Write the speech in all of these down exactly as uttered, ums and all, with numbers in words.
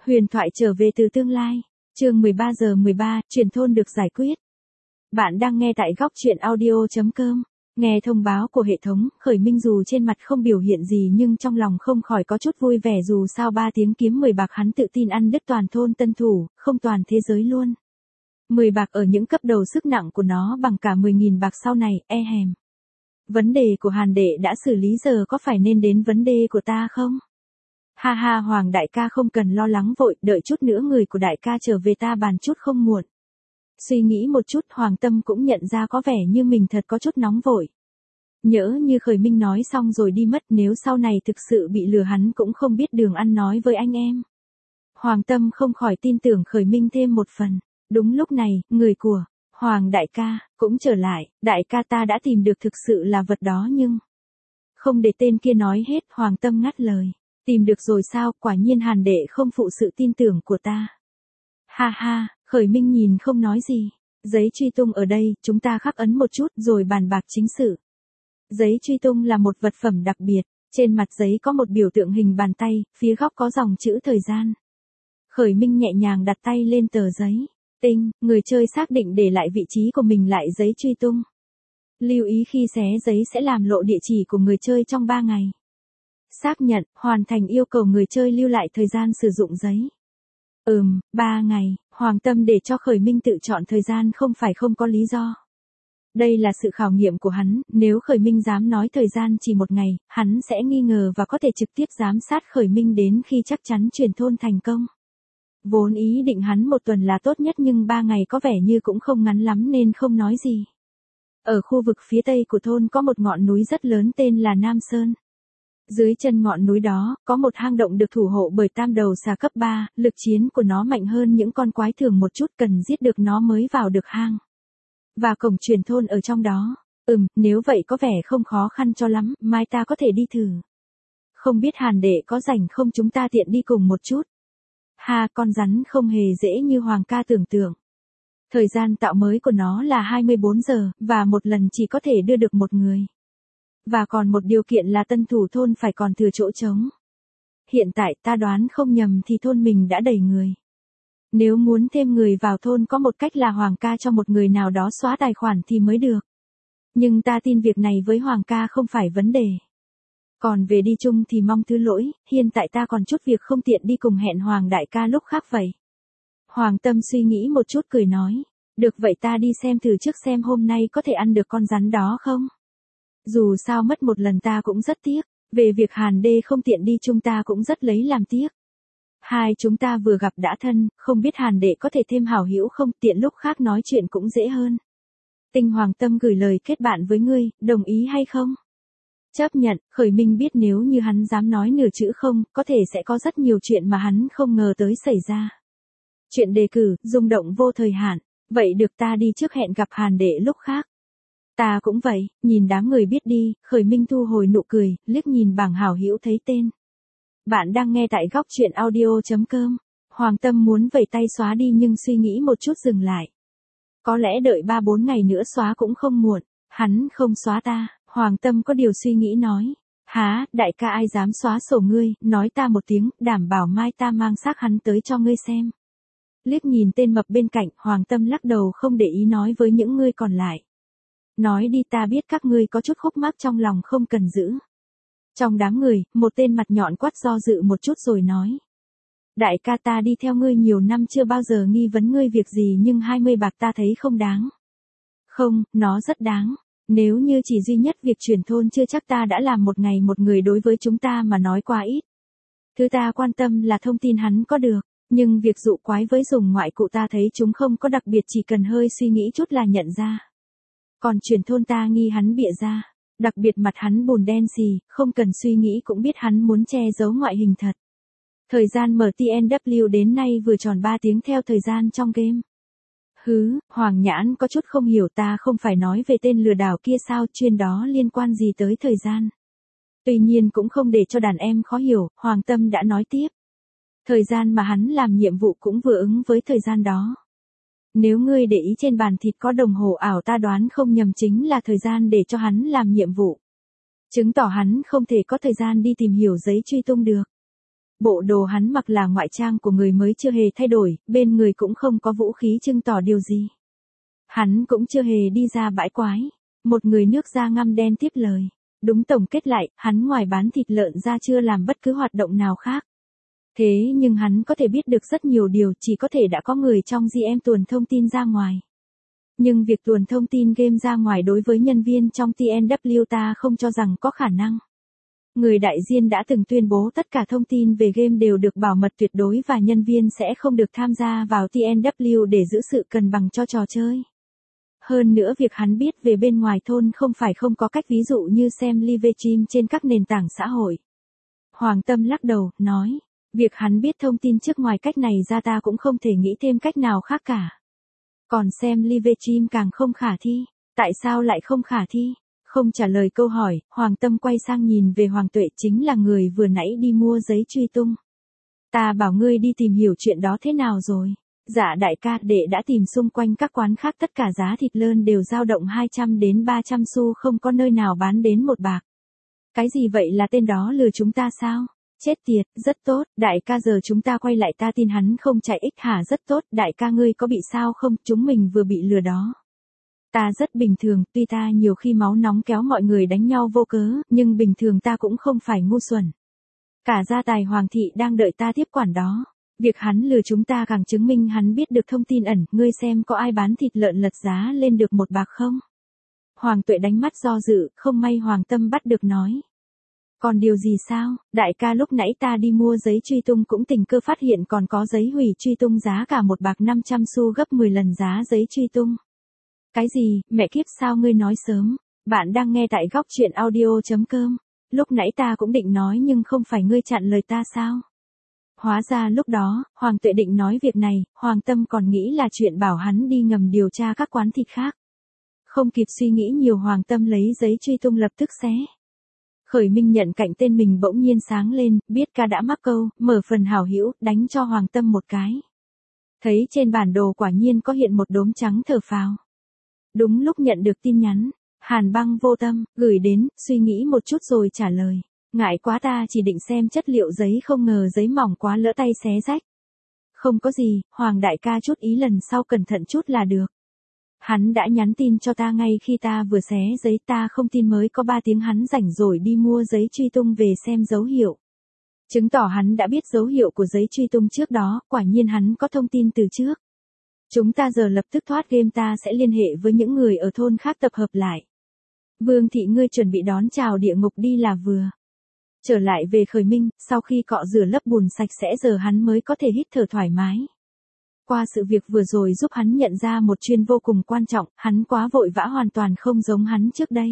Huyền thoại trở về từ tương lai. Chương mười ba giờ mười ba, truyền thôn được giải quyết. Bạn đang nghe tại góc truyện audio chấm com. Nghe thông báo của hệ thống, Khởi Minh dù trên mặt không biểu hiện gì nhưng trong lòng không khỏi có chút vui vẻ, dù sao ba tiếng kiếm mười bạc hắn tự tin ăn đứt toàn thôn Tân Thủ, không toàn thế giới luôn. mười bạc ở những cấp đầu sức nặng của nó bằng cả mười nghìn bạc sau này, e hèm. Vấn đề của Hàn đệ đã xử lý, giờ có phải nên đến vấn đề của ta không? Ha ha, Hoàng đại ca không cần lo lắng vội, đợi chút nữa người của đại ca trở về ta bàn chút không muộn. Suy nghĩ một chút, Hoàng Tâm cũng nhận ra có vẻ như mình thật có chút nóng vội. Nhỡ như Khởi Minh nói xong rồi đi mất, nếu sau này thực sự bị lừa hắn cũng không biết đường ăn nói với anh em. Hoàng Tâm không khỏi tin tưởng Khởi Minh thêm một phần. Đúng lúc này, người của Hoàng đại ca cũng trở lại. Đại ca, ta đã tìm được thực sự là vật đó nhưng... Không để tên kia nói hết, Hoàng Tâm ngắt lời. Tìm được rồi sao? Quả nhiên Hàn đệ không phụ sự tin tưởng của ta. Ha ha, Khởi Minh nhìn không nói gì. Giấy truy tung ở đây, chúng ta khắc ấn một chút rồi bàn bạc chính sự. Giấy truy tung là một vật phẩm đặc biệt. Trên mặt giấy có một biểu tượng hình bàn tay, phía góc có dòng chữ thời gian. Khởi Minh nhẹ nhàng đặt tay lên tờ giấy. Tinh, người chơi xác định để lại vị trí của mình lại giấy truy tung. Lưu ý khi xé giấy sẽ làm lộ địa chỉ của người chơi trong ba ngày. Xác nhận, hoàn thành yêu cầu người chơi lưu lại thời gian sử dụng giấy. Ừm, ba ngày, Hoàng Tâm để cho Khởi Minh tự chọn thời gian không phải không có lý do. Đây là sự khảo nghiệm của hắn, nếu Khởi Minh dám nói thời gian chỉ một ngày, hắn sẽ nghi ngờ và có thể trực tiếp giám sát Khởi Minh đến khi chắc chắn truyền thôn thành công. Vốn ý định hắn một tuần là tốt nhất nhưng ba ngày có vẻ như cũng không ngắn lắm nên không nói gì. Ở khu vực phía tây của thôn có một ngọn núi rất lớn tên là Nam Sơn. Dưới chân ngọn núi đó, có một hang động được thủ hộ bởi tam đầu xà cấp ba, lực chiến của nó mạnh hơn những con quái thường một chút, cần giết được nó mới vào được hang. Và cổng truyền thôn ở trong đó. Ừm, nếu vậy có vẻ không khó khăn cho lắm, mai ta có thể đi thử. Không biết Hàn đệ có rảnh không, chúng ta tiện đi cùng một chút. Ha, con rắn không hề dễ như Hoàng ca tưởng tượng. Thời gian tạo mới của nó là hai mươi bốn giờ, và một lần chỉ có thể đưa được một người. Và còn một điều kiện là Tân Thủ thôn phải còn thừa chỗ trống. Hiện tại ta đoán không nhầm thì thôn mình đã đầy người. Nếu muốn thêm người vào thôn có một cách là Hoàng ca cho một người nào đó xóa tài khoản thì mới được. Nhưng ta tin việc này với Hoàng ca không phải vấn đề. Còn về đi chung thì mong thứ lỗi, hiện tại ta còn chút việc không tiện đi cùng, hẹn Hoàng đại ca lúc khác vậy. Hoàng Tâm suy nghĩ một chút cười nói. Được vậy ta đi xem thử trước xem hôm nay có thể ăn được con rắn đó không. Dù sao mất một lần ta cũng rất tiếc, về việc Hàn đê không tiện đi chung ta cũng rất lấy làm tiếc. Hai chúng ta vừa gặp đã thân, không biết Hàn đệ có thể thêm hảo hữu không, tiện lúc khác nói chuyện cũng dễ hơn. Tinh Hoàng Tâm gửi lời kết bạn với ngươi, đồng ý hay không? Chấp nhận, Khởi Minh biết nếu như hắn dám nói nửa chữ không, có thể sẽ có rất nhiều chuyện mà hắn không ngờ tới xảy ra. Chuyện đề cử, rung động vô thời hạn, vậy được ta đi trước, hẹn gặp Hàn đệ lúc khác. Ta cũng vậy, nhìn đám người biết đi, Khởi Minh thu hồi nụ cười, liếc nhìn bảng hảo hữu thấy tên. Bạn đang nghe tại góc truyện audio chấm com. Hoàng Tâm muốn vẩy tay xóa đi nhưng suy nghĩ một chút dừng lại. Có lẽ đợi ba bốn ngày nữa xóa cũng không muộn. Hắn không xóa ta, Hoàng Tâm có điều suy nghĩ nói. Há, đại ca ai dám xóa sổ ngươi, nói ta một tiếng, đảm bảo mai ta mang xác hắn tới cho ngươi xem. Liếc nhìn tên mập bên cạnh, Hoàng Tâm lắc đầu không để ý nói với những người còn lại. Nói đi, ta biết các ngươi có chút khúc mắc trong lòng không cần giữ. Trong đám người, một tên mặt nhọn quát do dự một chút rồi nói. Đại ca, ta đi theo ngươi nhiều năm chưa bao giờ nghi vấn ngươi việc gì nhưng hai mươi bạc ta thấy không đáng. Không, nó rất đáng. Nếu như chỉ duy nhất việc chuyển thôn chưa chắc ta đã làm một ngày một người, đối với chúng ta mà nói quá ít. Thứ ta quan tâm là thông tin hắn có được, nhưng việc dụ quái với dùng ngoại cụ ta thấy chúng không có đặc biệt, chỉ cần hơi suy nghĩ chút là nhận ra. Còn chuyển thôn ta nghi hắn bịa ra. Đặc biệt mặt hắn bùn đen xì, không cần suy nghĩ cũng biết hắn muốn che giấu ngoại hình thật. Thời gian mở tê en vê đến nay vừa tròn ba tiếng theo thời gian trong game. Hứ, Hoàng Nhãn có chút không hiểu, ta không phải nói về tên lừa đảo kia sao, chuyên đó liên quan gì tới thời gian. Tuy nhiên cũng không để cho đàn em khó hiểu, Hoàng Tâm đã nói tiếp. Thời gian mà hắn làm nhiệm vụ cũng vừa ứng với thời gian đó. Nếu ngươi để ý trên bàn thịt có đồng hồ ảo, ta đoán không nhầm chính là thời gian để cho hắn làm nhiệm vụ. Chứng tỏ hắn không thể có thời gian đi tìm hiểu giấy truy tung được. Bộ đồ hắn mặc là ngoại trang của người mới chưa hề thay đổi, bên người cũng không có vũ khí chứng tỏ điều gì. Hắn cũng chưa hề đi ra bãi quái. Một người nước da ngăm đen tiếp lời. Đúng, tổng kết lại, hắn ngoài bán thịt lợn ra chưa làm bất cứ hoạt động nào khác. Thế nhưng hắn có thể biết được rất nhiều điều, chỉ có thể đã có người trong giê em tuồn thông tin ra ngoài. Nhưng việc tuồn thông tin game ra ngoài đối với nhân viên trong tê en vê ta không cho rằng có khả năng. Người đại diện đã từng tuyên bố tất cả thông tin về game đều được bảo mật tuyệt đối và nhân viên sẽ không được tham gia vào tê en vê để giữ sự cân bằng cho trò chơi. Hơn nữa việc hắn biết về bên ngoài thôn không phải không có cách, ví dụ như xem live stream trên các nền tảng xã hội. Hoàng Tâm lắc đầu, nói, việc hắn biết thông tin trước ngoài cách này ra ta cũng không thể nghĩ thêm cách nào khác cả. Còn xem live stream càng không khả thi. Tại sao lại không khả thi? Không trả lời câu hỏi, Hoàng Tâm quay sang nhìn về Hoàng Tuệ, chính là người vừa nãy đi mua giấy truy tung. Ta bảo ngươi đi tìm hiểu chuyện đó thế nào rồi? Dạ đại ca, đệ đã tìm xung quanh các quán khác, tất cả giá thịt lợn đều dao động hai trăm đến ba trăm xu, không có nơi nào bán đến một bạc. Cái gì vậy, là tên đó lừa chúng ta sao? Chết tiệt, rất tốt, đại ca, giờ chúng ta quay lại ta tin hắn không chạy ích hả? Rất tốt, đại ca, ngươi có bị sao không? Chúng mình vừa bị lừa đó. Ta rất bình thường, tuy ta nhiều khi máu nóng kéo mọi người đánh nhau vô cớ, nhưng bình thường ta cũng không phải ngu xuẩn. Cả gia tài Hoàng thị đang đợi ta tiếp quản đó. Việc hắn lừa chúng ta càng chứng minh hắn biết được thông tin ẩn, ngươi xem có ai bán thịt lợn lật giá lên được một bạc không? Hoàng Tuệ đánh mắt do dự, không may Hoàng Tâm bắt được nói. Còn điều gì sao? Đại ca, lúc nãy ta đi mua giấy truy tung cũng tình cờ phát hiện còn có giấy hủy truy tung giá cả một bạc năm trăm xu, gấp mười lần giá giấy truy tung. Cái gì, mẹ kiếp, sao ngươi nói sớm? Bạn đang nghe tại góc truyện audio chấm com. Lúc nãy ta cũng định nói nhưng không phải ngươi chặn lời ta sao? Hóa ra lúc đó, Hoàng Tuệ định nói việc này, Hoàng Tâm còn nghĩ là chuyện bảo hắn đi ngầm điều tra các quán thịt khác. Không kịp suy nghĩ nhiều, Hoàng Tâm lấy giấy truy tung lập tức xé. Khởi Minh nhận cạnh tên mình bỗng nhiên sáng lên, biết ca đã mắc câu, mở phần hảo hữu, đánh cho Hoàng Tâm một cái. Thấy trên bản đồ quả nhiên có hiện một đốm trắng, thở phào. Đúng lúc nhận được tin nhắn, Hàn Băng Vô Tâm gửi đến, suy nghĩ một chút rồi trả lời. Ngại quá, ta chỉ định xem chất liệu giấy, không ngờ giấy mỏng quá, lỡ tay xé rách. Không có gì, Hoàng đại ca, chút ý lần sau cẩn thận chút là được. Hắn đã nhắn tin cho ta ngay khi ta vừa xé giấy, ta không tin mới có ba tiếng hắn rảnh rồi đi mua giấy truy tung về xem dấu hiệu. Chứng tỏ hắn đã biết dấu hiệu của giấy truy tung trước đó, quả nhiên hắn có thông tin từ trước. Chúng ta giờ lập tức thoát game, ta sẽ liên hệ với những người ở thôn khác tập hợp lại. Vương thị, ngươi chuẩn bị đón chào địa ngục đi là vừa. Trở lại về Khởi Minh, sau khi cọ rửa lớp bùn sạch sẽ, giờ hắn mới có thể hít thở thoải mái. Qua sự việc vừa rồi giúp hắn nhận ra một chuyện vô cùng quan trọng, hắn quá vội vã, hoàn toàn không giống hắn trước đây.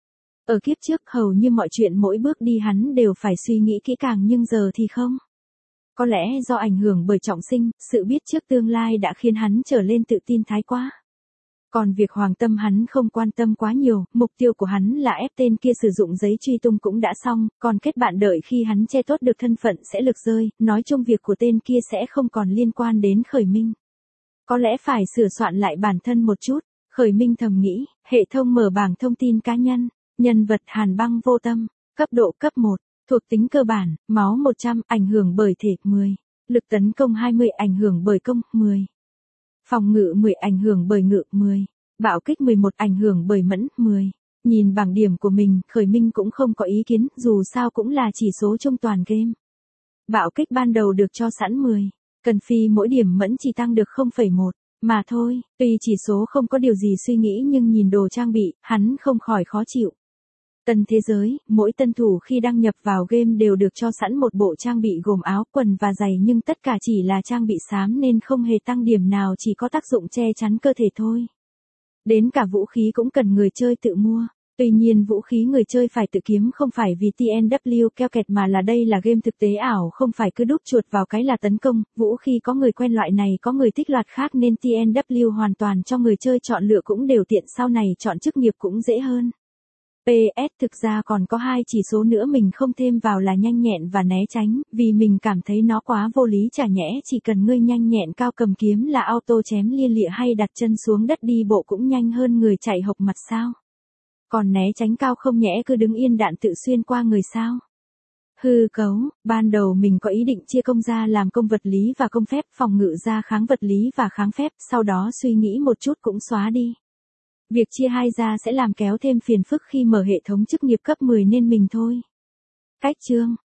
Ở kiếp trước hầu như mọi chuyện mỗi bước đi hắn đều phải suy nghĩ kỹ càng, nhưng giờ thì không. Có lẽ do ảnh hưởng bởi trọng sinh, sự biết trước tương lai đã khiến hắn trở lên tự tin thái quá. Còn việc Hoàng Tâm hắn không quan tâm quá nhiều, mục tiêu của hắn là ép tên kia sử dụng giấy truy tung cũng đã xong, còn kết bạn đợi khi hắn che tốt được thân phận sẽ lực rơi, nói chung việc của tên kia sẽ không còn liên quan đến Khởi Minh. Có lẽ phải sửa soạn lại bản thân một chút, Khởi Minh thầm nghĩ, hệ thống mở bảng thông tin cá nhân, nhân vật Hàn Băng Vô Tâm, cấp độ cấp một, thuộc tính cơ bản, máu một trăm, ảnh hưởng bởi thể mười, lực tấn công hai mươi, ảnh hưởng bởi công mười. Phòng ngự mười, ảnh hưởng bởi ngự mười. Bạo kích mười một, ảnh hưởng bởi mẫn mười. Nhìn bảng điểm của mình, Khởi Minh cũng không có ý kiến, dù sao cũng là chỉ số chung toàn game. Bạo kích ban đầu được cho sẵn mười. Cần phi mỗi điểm mẫn chỉ tăng được không phẩy một. Mà thôi, tuy chỉ số không có điều gì suy nghĩ nhưng nhìn đồ trang bị, hắn không khỏi khó chịu. Tân thế giới, mỗi tân thủ khi đăng nhập vào game đều được cho sẵn một bộ trang bị gồm áo, quần và giày, nhưng tất cả chỉ là trang bị xám nên không hề tăng điểm nào, chỉ có tác dụng che chắn cơ thể thôi. Đến cả vũ khí cũng cần người chơi tự mua. Tuy nhiên vũ khí người chơi phải tự kiếm, không phải vì tê en vê keo kẹt mà là đây là game thực tế ảo, không phải cứ đúp chuột vào cái là tấn công. Vũ khí có người quen loại này, có người thích loạt khác nên tê en vê hoàn toàn cho người chơi chọn lựa, cũng đều tiện, sau này chọn chức nghiệp cũng dễ hơn. pê ét thực ra còn có hai chỉ số nữa mình không thêm vào là nhanh nhẹn và né tránh, vì mình cảm thấy nó quá vô lý, chả nhẽ chỉ cần ngươi nhanh nhẹn cao cầm kiếm là auto chém lia lịa, hay đặt chân xuống đất đi bộ cũng nhanh hơn người chạy hộc mặt sao? Còn né tránh cao không nhẽ cứ đứng yên đạn tự xuyên qua người sao? Hư cấu, ban đầu mình có ý định chia công ra làm công vật lý và công phép, phòng ngự ra kháng vật lý và kháng phép, sau đó suy nghĩ một chút cũng xóa đi. Việc chia hai ra sẽ làm kéo thêm phiền phức khi mở hệ thống chức nghiệp cấp mười nên mình thôi. Cách chương